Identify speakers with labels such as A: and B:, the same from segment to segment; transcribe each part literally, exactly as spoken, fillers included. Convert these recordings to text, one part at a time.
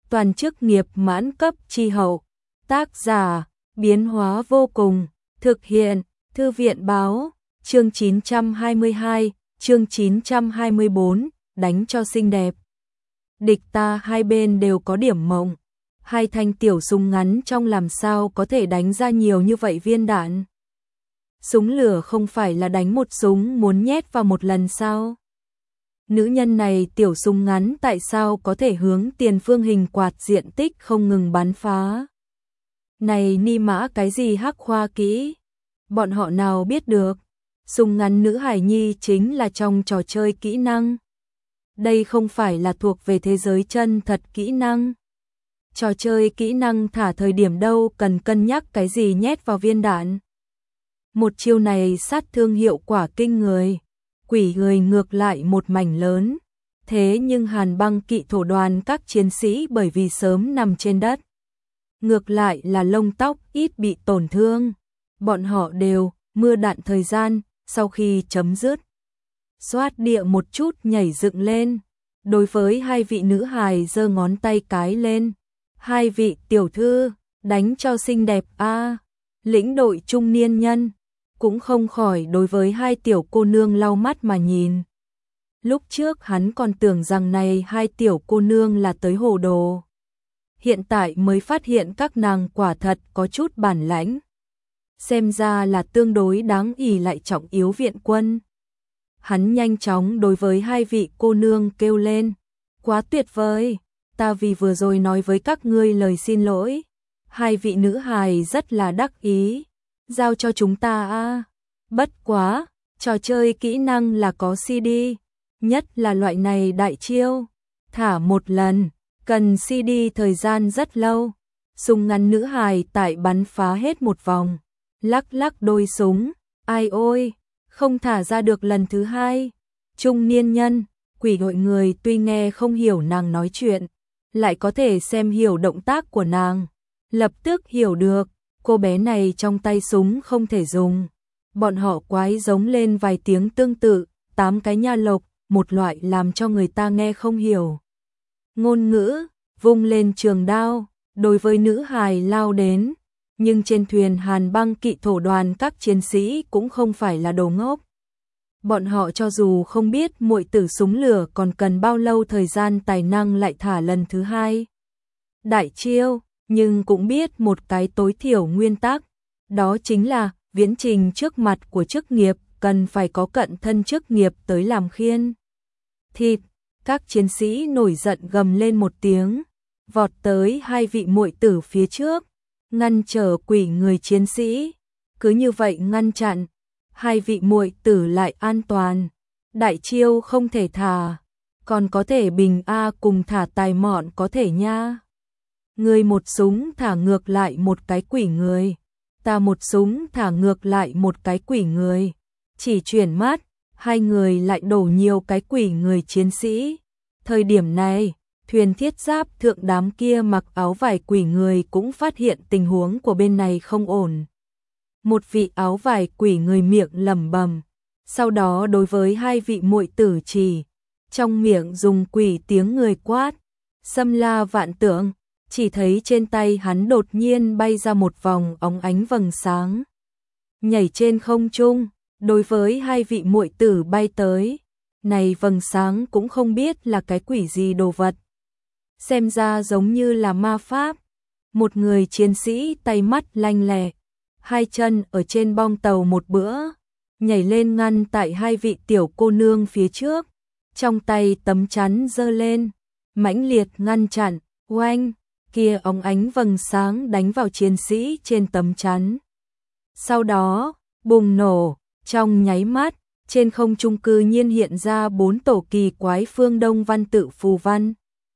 A: toàn chức nghiệp mãn cấp chi hậu. Tác giả, biến hóa vô cùng, thực hiện, Thư viện báo, chương chín trăm hai mươi hai, chương chín trăm hai mươi bốn, đánh cho xinh đẹp. Địch ta hai bên đều có điểm mộng, hai thanh tiểu súng ngắn trong làm sao có thể đánh ra nhiều như vậy viên đạn. Súng lửa không phải là đánh một súng muốn nhét vào một lần sao? Nữ nhân này tiểu súng ngắn tại sao có thể hướng tiền phương hình quạt diện tích không ngừng bắn phá? Này ni mã cái gì hắc khoa kỹ? Bọn họ nào biết được? Súng ngắn nữ hải nhi chính là trong trò chơi kỹ năng. Đây không phải là thuộc về thế giới chân thật kỹ năng. Trò chơi kỹ năng thả thời điểm đâu cần cân nhắc cái gì nhét vào viên đạn. Một chiêu này sát thương hiệu quả kinh người. Quỷ người ngược lại một mảnh lớn. Thế nhưng Hàn Băng Kỵ thổ đoàn các chiến sĩ bởi vì sớm nằm trên đất. Ngược lại là lông tóc ít bị tổn thương. Bọn họ đều, mưa đạn thời gian, sau khi chấm dứt. Xoát địa một chút nhảy dựng lên. Đối với hai vị nữ hài giơ ngón tay cái lên. Hai vị tiểu thư, đánh cho xinh đẹp a. Lĩnh đội trung niên nhân cũng không khỏi đối với hai tiểu cô nương lau mắt mà nhìn. Lúc trước hắn còn tưởng rằng này hai tiểu cô nương là tới hồ đồ. Hiện tại mới phát hiện các nàng quả thật có chút bản lãnh. Xem ra là tương đối đáng ỷ lại trọng yếu viện quân. Hắn nhanh chóng đối với hai vị cô nương kêu lên. Quá tuyệt vời, ta vì vừa rồi nói với các ngươi lời xin lỗi. Hai vị nữ hài rất là đắc ý. Giao cho chúng ta a. Bất quá, trò chơi kỹ năng là có xê đê, nhất là loại này đại chiêu. Thả một lần, cần xê đê thời gian rất lâu. Súng ngắn nữ hài tại bắn phá hết một vòng. Lắc lắc đôi súng, ai ôi, không thả ra được lần thứ hai. Trung niên nhân, quỷ đội người tuy nghe không hiểu nàng nói chuyện, lại có thể xem hiểu động tác của nàng. Lập tức hiểu được, cô bé này trong tay súng không thể dùng. Bọn họ quái giống lên vài tiếng tương tự, tám cái nha lộc, một loại làm cho người ta nghe không hiểu. Ngôn ngữ, vung lên trường đao, đối với nữ hài lao đến. Nhưng trên thuyền Hàn Băng Kỵ thổ đoàn các chiến sĩ cũng không phải là đồ ngốc. Bọn họ cho dù không biết muội tử súng lửa còn cần bao lâu thời gian tài năng lại thả lần thứ hai. Đại chiêu, nhưng cũng biết một cái tối thiểu nguyên tắc. Đó chính là viễn trình trước mặt của chức nghiệp cần phải có cận thân chức nghiệp tới làm khiên. Thịt, các chiến sĩ nổi giận gầm lên một tiếng, vọt tới hai vị muội tử phía trước. Ngăn trở quỷ người chiến sĩ, cứ như vậy ngăn chặn, hai vị muội tử lại an toàn. Đại chiêu không thể thả, còn có thể bình a cùng thả tài mọn có thể nha. Người một súng thả ngược lại một cái quỷ người, ta một súng thả ngược lại một cái quỷ người. Chỉ chuyển mắt, hai người lại đổ nhiều cái quỷ người chiến sĩ. Thời điểm này, thuyền thiết giáp thượng đám kia mặc áo vải quỷ người cũng phát hiện tình huống của bên này không ổn. Một vị áo vải quỷ người miệng lẩm bẩm, sau đó đối với hai vị muội tử chỉ, trong miệng dùng quỷ tiếng người quát, xâm la vạn tượng, chỉ thấy trên tay hắn đột nhiên bay ra một vòng óng ánh vầng sáng. Nhảy trên không trung, đối với hai vị muội tử bay tới, này vầng sáng cũng không biết là cái quỷ gì đồ vật. Xem ra giống như là ma pháp. Một người chiến sĩ tay mắt lanh lẹ, hai chân ở trên bong tàu một bữa, nhảy lên ngăn tại hai vị tiểu cô nương phía trước, trong tay tấm chắn giơ lên, mãnh liệt ngăn chặn, oanh, kia óng ánh vầng sáng đánh vào chiến sĩ trên tấm chắn. Sau đó, bùng nổ, trong nháy mắt, trên không trung cư nhiên hiện ra bốn tổ kỳ quái phương Đông văn tự phù văn.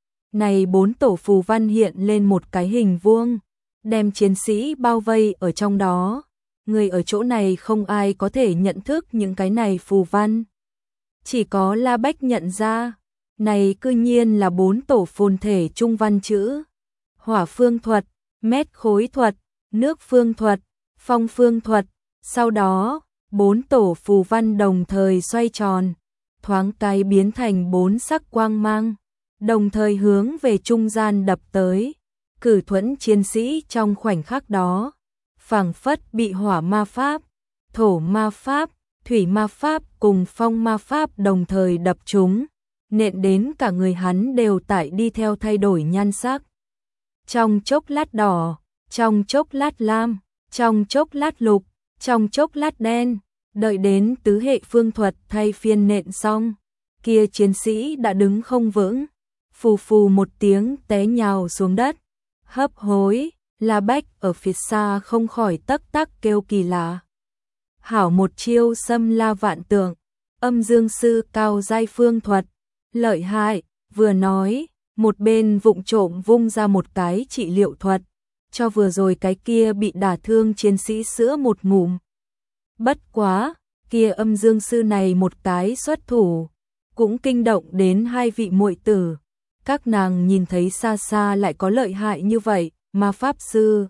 A: Này bốn tổ phù văn hiện lên một cái hình vuông, đem chiến sĩ bao vây ở trong đó. Người ở chỗ này không ai có thể nhận thức những cái này phù văn. Chỉ có La Bách nhận ra, này cư nhiên là bốn tổ phồn thể trung văn chữ. Hỏa phương thuật, mét khối thuật, nước phương thuật, phong phương thuật. Sau đó, bốn tổ phù văn đồng thời xoay tròn, thoáng cái biến thành bốn sắc quang mang. đồng thời hướng về trung gian đập tới. Cử thuẫn chiến sĩ trong khoảnh khắc đó, phảng phất bị hỏa ma pháp, thổ ma pháp, thủy ma pháp cùng phong ma pháp đồng thời đập trúng, nện đến cả người hắn đều tại đi theo thay đổi nhan sắc. Trong chốc lát đỏ, trong chốc lát lam, trong chốc lát lục, trong chốc lát đen, đợi đến tứ hệ phương thuật thay phiên nện xong, kia chiến sĩ đã đứng không vững, phù phù một tiếng té nhào xuống đất, hấp hối, La Bách ở phía xa không khỏi tắc tắc kêu kỳ lạ. Hảo một chiêu xâm la vạn tượng, âm dương sư cao giai phương thuật, lợi hại, vừa nói, một bên vụng trộm vung ra một cái trị liệu thuật, cho vừa rồi cái kia bị đả thương chiến sĩ sữa một ngụm. Bất quá, kia âm dương sư này một cái xuất thủ, cũng kinh động đến hai vị muội tử. Các nàng nhìn thấy xa xa lại có lợi hại như vậy, ma pháp sư.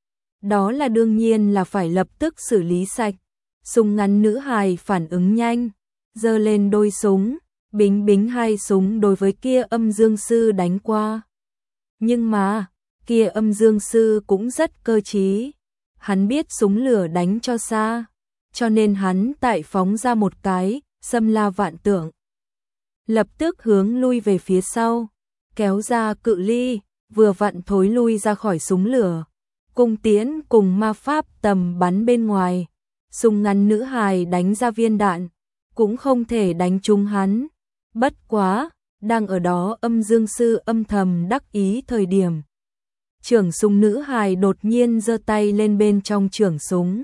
A: Đó là đương nhiên là phải lập tức xử lý sạch. Súng ngắn nữ hài phản ứng nhanh, giơ lên đôi súng, bính bính hai súng đối với kia âm dương sư đánh qua. Nhưng mà, kia âm dương sư cũng rất cơ trí. Hắn biết súng lửa đánh cho xa, cho nên hắn tại phóng ra một cái, xâm la vạn tượng. Lập tức hướng lui về phía sau, kéo ra cự ly, vừa vặn thối lui ra khỏi súng lửa. Cung tiễn cùng ma pháp tầm bắn bên ngoài, súng ngắn nữ hài đánh ra viên đạn, cũng không thể đánh trúng hắn. Bất quá, đang ở đó âm dương sư âm thầm đắc ý thời điểm. Trưởng súng nữ hài đột nhiên giơ tay lên bên trong trưởng súng.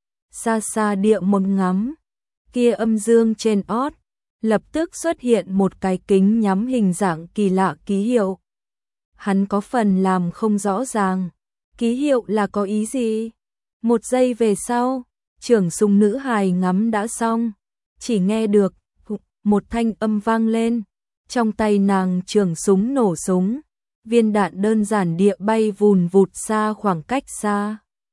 A: Xa xa địa một ngắm, kia âm dương trên ót, lập tức xuất hiện một cái kính nhắm hình dạng kỳ lạ ký hiệu. Hắn có phần làm không rõ ràng, ký hiệu là có ý gì? Một giây về sau, trưởng súng nữ hài ngắm đã xong, chỉ nghe được một thanh âm vang lên, trong tay nàng trưởng súng nổ súng, viên đạn đơn giản địa bay vùn vụt xa khoảng cách xa,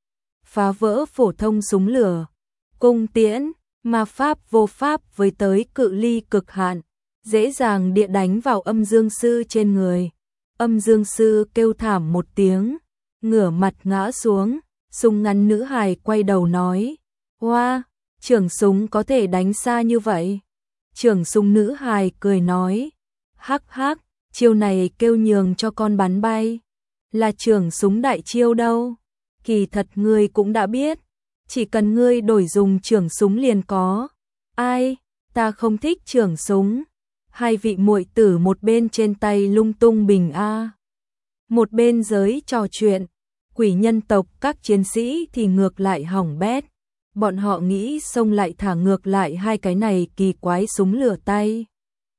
A: phá vỡ phổ thông súng lửa, cung tiễn, ma pháp vô pháp với tới cự ly cực hạn, dễ dàng địa đánh vào âm dương sư trên người. Âm dương sư kêu thảm một tiếng, ngửa mặt ngã xuống, súng ngắn nữ hài quay đầu nói, hoa, trưởng súng có thể đánh xa như vậy. Trưởng súng nữ hài cười nói, hắc hắc, chiêu này kêu nhường cho con bắn bay, là trưởng súng đại chiêu đâu. Kỳ thật ngươi cũng đã biết, chỉ cần ngươi đổi dùng trưởng súng liền có. Ai, ta không thích trưởng súng. Hai vị muội tử một bên trên tay lung tung bình a, một bên giới trò chuyện. Quỷ nhân tộc các chiến sĩ thì ngược lại hỏng bét. Bọn họ nghĩ xông lại thả ngược lại hai cái này kỳ quái súng lửa tay.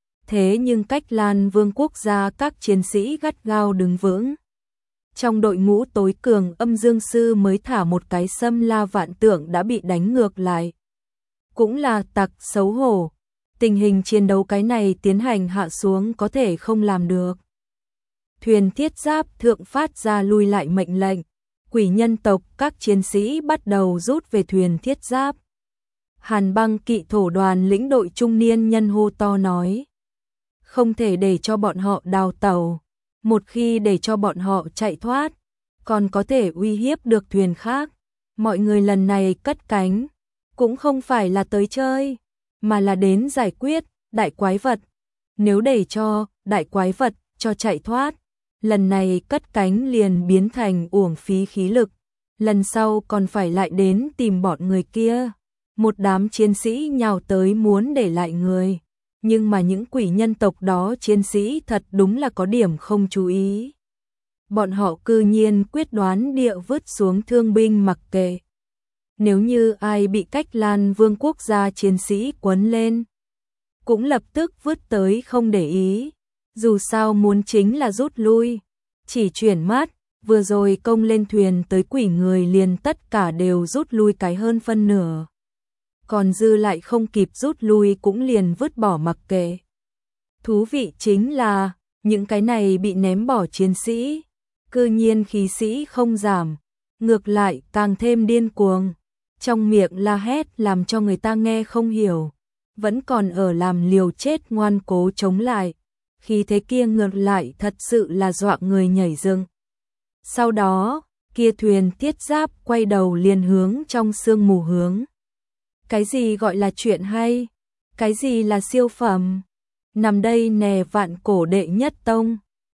A: Thế nhưng cách Lan Vương quốc gia các chiến sĩ gắt gao đứng vững. Trong đội ngũ tối cường âm dương sư mới thả một cái xâm la vạn tượng đã bị đánh ngược lại. Cũng là tặc xấu hổ. Tình hình chiến đấu cái này tiến hành hạ xuống có thể không làm được. Thuyền thiết giáp thượng phát ra lui lại mệnh lệnh. Quỷ nhân tộc các chiến sĩ bắt đầu rút về thuyền thiết giáp. Hàn băng kỵ thổ đoàn lĩnh đội trung niên nhân hô to nói. Không thể để cho bọn họ đào tàu. Một khi để cho bọn họ chạy thoát, còn có thể uy hiếp được thuyền khác. Mọi người lần này cất cánh, cũng không phải là tới chơi, mà là đến giải quyết đại quái vật. Nếu để cho đại quái vật cho chạy thoát, lần này cất cánh liền biến thành uổng phí khí lực. Lần sau còn phải lại đến tìm bọn người kia. Một đám chiến sĩ nhào tới muốn để lại người. Nhưng mà những quỷ nhân tộc đó chiến sĩ thật đúng là có điểm không chú ý. Bọn họ cư nhiên quyết đoán địa vứt xuống thương binh mặc kệ. Nếu như ai bị cách Lan Vương quốc gia chiến sĩ quấn lên, cũng lập tức vứt tới không để ý. Dù sao muốn chính là rút lui. Chỉ chuyển mắt, vừa rồi công lên thuyền tới quỷ người liền tất cả đều rút lui cái hơn phân nửa. Còn dư lại không kịp rút lui cũng liền vứt bỏ mặc kệ. Thú vị chính là, những cái này bị ném bỏ chiến sĩ, cư nhiên khí sĩ không giảm, ngược lại càng thêm điên cuồng. Trong miệng la hét làm cho người ta nghe không hiểu, vẫn còn ở làm liều chết ngoan cố chống lại. khí thế kia ngược lại thật sự là dọa người nhảy dựng. Sau đó, kia thuyền thiết giáp quay đầu liền hướng trong sương mù hướng. Cái gì gọi là chuyện hay? Cái gì là siêu phẩm? Nằm đây nè vạn cổ đệ nhất tông.